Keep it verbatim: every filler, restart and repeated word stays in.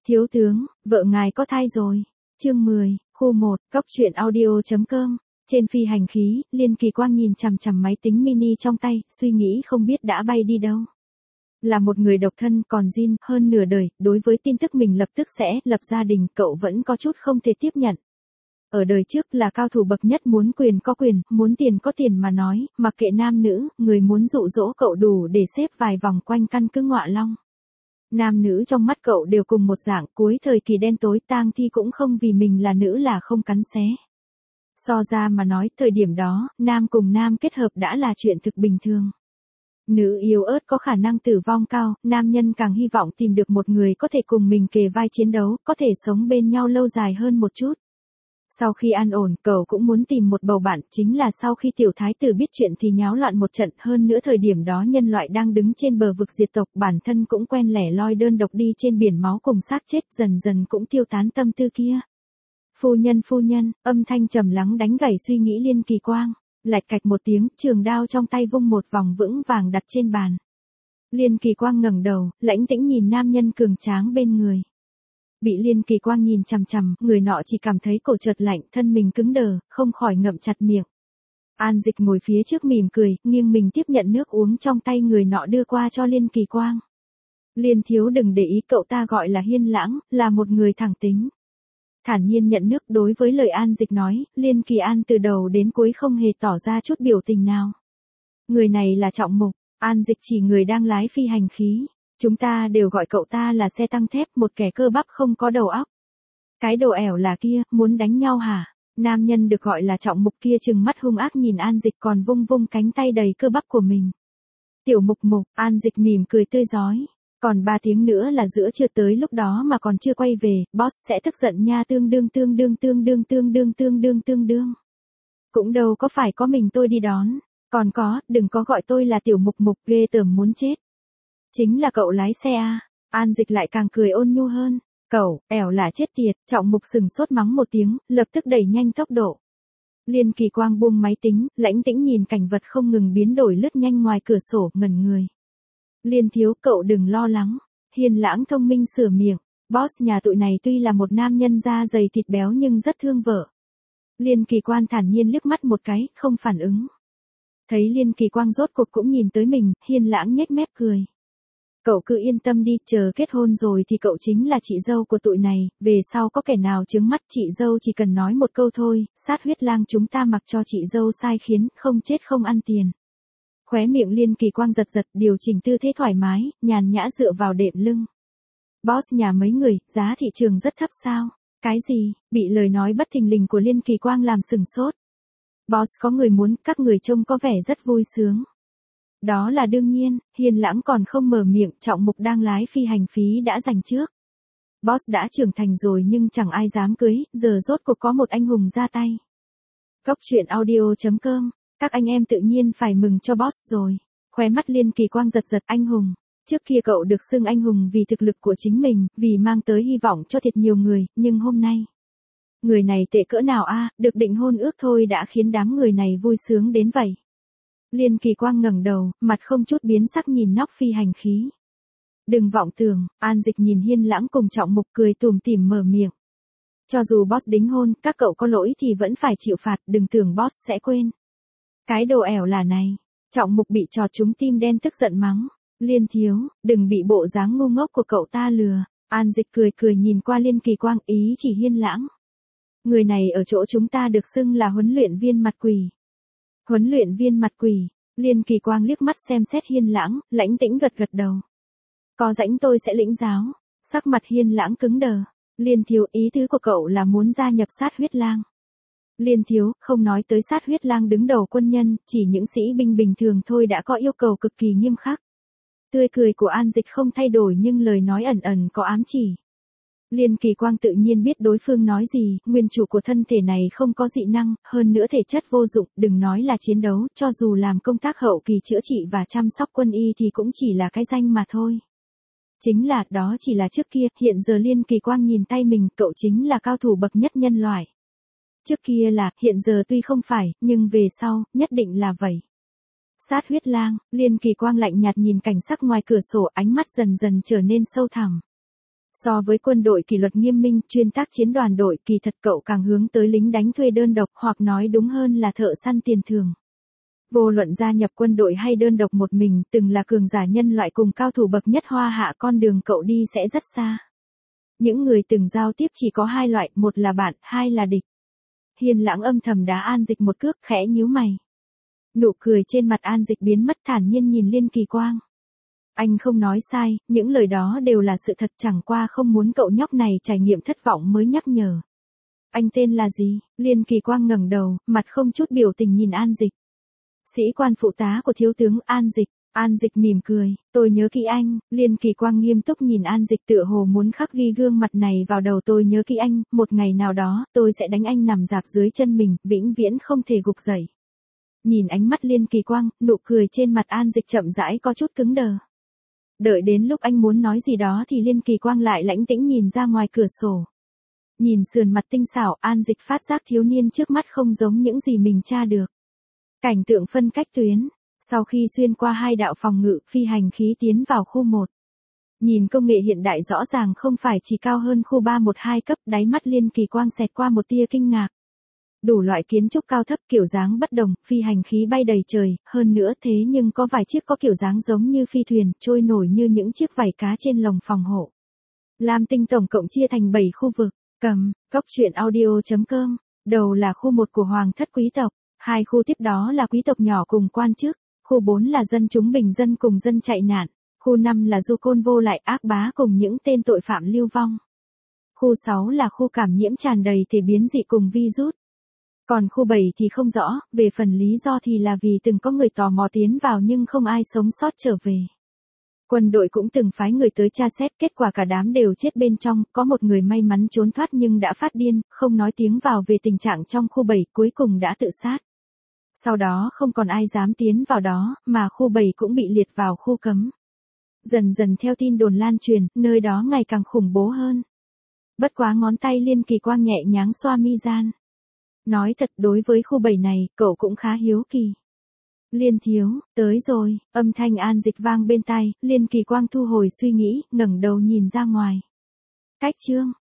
Thiếu tướng, vợ ngài có thai rồi. Chương mười, khu một, cóc truyện audio.com. Trên phi hành khí, Liên Kỳ Quang nhìn chằm chằm máy tính mini trong tay, suy nghĩ không biết đã bay đi đâu. Là một người độc thân còn Jin, hơn nửa đời, đối với tin tức mình lập tức sẽ lập gia đình, cậu vẫn có chút không thể tiếp nhận. Ở đời trước là cao thủ bậc nhất, muốn quyền có quyền, muốn tiền có tiền mà nói, mặc kệ nam nữ, người muốn dụ dỗ cậu đủ để xếp vài vòng quanh căn cứ Ngọa Long. Nam nữ trong mắt cậu đều cùng một dạng, cuối thời kỳ đen tối tang thi cũng không vì mình là nữ là không cắn xé. So ra mà nói, thời điểm đó, nam cùng nam kết hợp đã là chuyện thực bình thường. Nữ yếu ớt có khả năng tử vong cao, nam nhân càng hy vọng tìm được một người có thể cùng mình kề vai chiến đấu, có thể sống bên nhau lâu dài hơn một chút. Sau khi an ổn, cậu cũng muốn tìm một bầu bạn, chính là sau khi tiểu thái tử biết chuyện thì nháo loạn một trận, hơn nữa thời điểm đó nhân loại đang đứng trên bờ vực diệt tộc, bản thân cũng quen lẻ loi đơn độc đi trên biển máu cùng xác chết, dần dần cũng tiêu tán tâm tư kia. Phu nhân phu nhân, âm thanh trầm lắng đánh gãy suy nghĩ Liên Kỳ Quang, lạch cạch một tiếng, trường đao trong tay vung một vòng vững vàng đặt trên bàn. Liên Kỳ Quang ngẩng đầu, lãnh tĩnh nhìn nam nhân cường tráng bên người. Bị Liên Kỳ Quang nhìn chằm chằm, người nọ chỉ cảm thấy cổ chợt lạnh, thân mình cứng đờ, không khỏi ngậm chặt miệng. An Dịch ngồi phía trước mỉm cười, nghiêng mình tiếp nhận nước uống trong tay người nọ đưa qua cho Liên Kỳ Quang. Liên thiếu đừng để ý, cậu ta gọi là Hiên Lãng, là một người thẳng tính. Thản nhiên nhận nước. Đối với lời An Dịch nói, Liên Kỳ An từ đầu đến cuối không hề tỏ ra chút biểu tình nào. Người này là Trọng Mục. An Dịch chỉ người đang lái phi hành khí. Chúng ta đều gọi cậu ta là xe tăng thép, một kẻ cơ bắp không có đầu óc. Cái đồ ẻo là kia, muốn đánh nhau hả? Nam nhân được gọi là Trọng Mục kia trừng mắt hung ác nhìn An Dịch còn vung vung cánh tay đầy cơ bắp của mình. Tiểu Mục Mục, An Dịch mỉm cười tươi rói. Còn ba tiếng nữa là giữa trưa, tới lúc đó mà còn chưa quay về, boss sẽ tức giận nha, tương đương tương đương tương đương tương đương tương đương tương đương. Cũng đâu có phải có mình tôi đi đón, còn có, đừng có gọi tôi là Tiểu Mục Mục, ghê tởm muốn chết. Chính là cậu lái xe à? An Dịch lại càng cười ôn nhu hơn. Cậu, ẻo là chết tiệt. Trọng Mục sừng sốt mắng một tiếng, lập tức đẩy nhanh tốc độ. Liên Kỳ Quang buông máy tính, lãnh tĩnh nhìn cảnh vật không ngừng biến đổi lướt nhanh ngoài cửa sổ, ngẩn người. Liên thiếu, cậu đừng lo lắng. Hiên Lãng thông minh sửa miệng. Boss nhà tụi này tuy là một nam nhân da dày thịt béo nhưng rất thương vợ. Liên Kỳ Quang thản nhiên liếc mắt một cái, không phản ứng. Thấy Liên Kỳ Quang rốt cuộc cũng nhìn tới mình, Hiên Lãng nhếch mép cười. Cậu cứ yên tâm đi, chờ kết hôn rồi thì cậu chính là chị dâu của tụi này, về sau có kẻ nào trướng mắt chị dâu chỉ cần nói một câu thôi, sát huyết lang chúng ta mặc cho chị dâu sai khiến, không chết không ăn tiền. Khóe miệng Liên Kỳ Quang giật giật, điều chỉnh tư thế thoải mái, nhàn nhã dựa vào đệm lưng. Boss nhà mấy người, giá thị trường rất thấp sao? Cái gì? Bị lời nói bất thình lình của Liên Kỳ Quang làm sừng sốt. Boss có người muốn, các người trông có vẻ rất vui sướng. Đó là đương nhiên, Hiên Lãng còn không mở miệng, Trọng Mục đang lái phi hành phí đã giành trước. Boss đã trưởng thành rồi nhưng chẳng ai dám cưới, giờ rốt cuộc có một anh hùng ra tay. Cóc truyện audio.com, các anh em tự nhiên phải mừng cho boss rồi. Khóe mắt Liên Kỳ Quang giật giật, anh hùng. Trước kia cậu được xưng anh hùng vì thực lực của chính mình, vì mang tới hy vọng cho thiệt nhiều người, nhưng hôm nay. Người này tệ cỡ nào a, được định hôn ước thôi đã khiến đám người này vui sướng đến vậy. Liên Kỳ Quang ngẩng đầu, mặt không chút biến sắc nhìn nóc phi hành khí. Đừng vọng tưởng. An Dịch nhìn Hiên Lãng cùng Trọng Mục cười tủm tỉm mở miệng. Cho dù boss đính hôn, các cậu có lỗi thì vẫn phải chịu phạt, đừng tưởng boss sẽ quên. Cái đồ ẻo là này. Trọng Mục bị trọt trúng tim đen tức giận mắng. Liên thiếu, đừng bị bộ dáng ngu ngốc của cậu ta lừa. An Dịch cười cười nhìn qua Liên Kỳ Quang, ý chỉ Hiên Lãng. Người này ở chỗ chúng ta được xưng là huấn luyện viên mặt quỷ. Huấn luyện viên mặt quỷ. Liên Kỳ Quang liếc mắt xem xét Hiên Lãng, lãnh tĩnh gật gật đầu. Có rảnh tôi sẽ lĩnh giáo. Sắc mặt Hiên Lãng cứng đờ. Liên thiếu, ý tứ của cậu là muốn gia nhập sát huyết lang. Liên thiếu, không nói tới sát huyết lang đứng đầu quân nhân, chỉ những sĩ binh bình thường thôi đã có yêu cầu cực kỳ nghiêm khắc. Tươi cười của An Dịch không thay đổi nhưng lời nói ẩn ẩn có ám chỉ. Liên Kỳ Quang tự nhiên biết đối phương nói gì, nguyên chủ của thân thể này không có dị năng, hơn nữa thể chất vô dụng, đừng nói là chiến đấu, cho dù làm công tác hậu kỳ chữa trị và chăm sóc quân y thì cũng chỉ là cái danh mà thôi. Chính là, đó chỉ là trước kia, hiện giờ Liên Kỳ Quang nhìn tay mình, cậu chính là cao thủ bậc nhất nhân loại. Trước kia là, hiện giờ tuy không phải, nhưng về sau, nhất định là vậy. Sát huyết lang, Liên Kỳ Quang lạnh nhạt nhìn cảnh sắc ngoài cửa sổ, ánh mắt dần dần trở nên sâu thẳm. So với quân đội kỷ luật nghiêm minh, chuyên tác chiến đoàn đội, kỳ thật cậu càng hướng tới lính đánh thuê đơn độc, hoặc nói đúng hơn là thợ săn tiền thưởng. Vô luận gia nhập quân đội hay đơn độc một mình, từng là cường giả nhân loại cùng cao thủ bậc nhất hoa hạ, con đường cậu đi sẽ rất xa. Những người từng giao tiếp chỉ có hai loại, một là bạn, hai là địch. Hiền Lãng âm thầm đá An Dịch một cước, khẽ nhíu mày. Nụ cười trên mặt An Dịch biến mất, thản nhiên nhìn Liên Kỳ Quang. Anh không nói sai, những lời đó đều là sự thật, chẳng qua không muốn cậu nhóc này trải nghiệm thất vọng mới nhắc nhở. Anh tên là gì? Liên Kỳ Quang ngẩng đầu, mặt không chút biểu tình nhìn An Dịch. Sĩ quan phụ tá của thiếu tướng An Dịch. An Dịch mỉm cười, tôi nhớ kỹ anh. Liên Kỳ Quang nghiêm túc nhìn An Dịch, tựa hồ muốn khắc ghi gương mặt này vào đầu. Tôi nhớ kỹ anh, một ngày nào đó, tôi sẽ đánh anh nằm rạp dưới chân mình, vĩnh viễn không thể gục dậy. Nhìn ánh mắt Liên Kỳ Quang, nụ cười trên mặt An Dịch chậm rãi có chút cứng đờ. Đợi đến lúc anh muốn nói gì đó thì Liên Kỳ Quang lại lãnh tĩnh nhìn ra ngoài cửa sổ. Nhìn sườn mặt tinh xảo, An Dịch phát giác thiếu niên trước mắt không giống những gì mình tra được. Cảnh tượng phân cách tuyến. Sau khi xuyên qua hai đạo phòng ngự, phi hành khí tiến vào khu một. Nhìn công nghệ hiện đại rõ ràng không phải chỉ cao hơn khu ba một hai cấp, đáy mắt Liên Kỳ Quang xẹt qua một tia kinh ngạc. Đủ loại kiến trúc cao thấp, kiểu dáng bất đồng, phi hành khí bay đầy trời, hơn nữa thế nhưng có vài chiếc có kiểu dáng giống như phi thuyền, trôi nổi như những chiếc vảy cá trên lồng phòng hộ. Lam Tinh tổng cộng chia thành bảy khu vực. Cầm, cốc truyện audio chấm com. Đầu là khu một của hoàng thất quý tộc, hai khu tiếp đó là quý tộc nhỏ cùng quan chức, khu bốn là dân chúng bình dân cùng dân chạy nạn, khu năm là du côn vô lại ác bá cùng những tên tội phạm lưu vong. Khu sáu là khu cảm nhiễm tràn đầy thể biến dị cùng virus. Còn khu bảy thì không rõ, về phần lý do thì là vì từng có người tò mò tiến vào nhưng không ai sống sót trở về. Quân đội cũng từng phái người tới tra xét, kết quả cả đám đều chết bên trong, có một người may mắn trốn thoát nhưng đã phát điên, không nói tiếng vào về tình trạng trong khu bảy, cuối cùng đã tự sát. Sau đó không còn ai dám tiến vào đó, mà khu bảy cũng bị liệt vào khu cấm. Dần dần theo tin đồn lan truyền, nơi đó ngày càng khủng bố hơn. Bất quá ngón tay Liên Kỳ Quang nhẹ nhàng xoa mi gian. Nói thật, đối với khu bảy này, cậu cũng khá hiếu kỳ. Liên thiếu, tới rồi, âm thanh An Dịch vang bên tai, Liên Kỳ Quang thu hồi suy nghĩ, ngẩng đầu nhìn ra ngoài. Cách chương,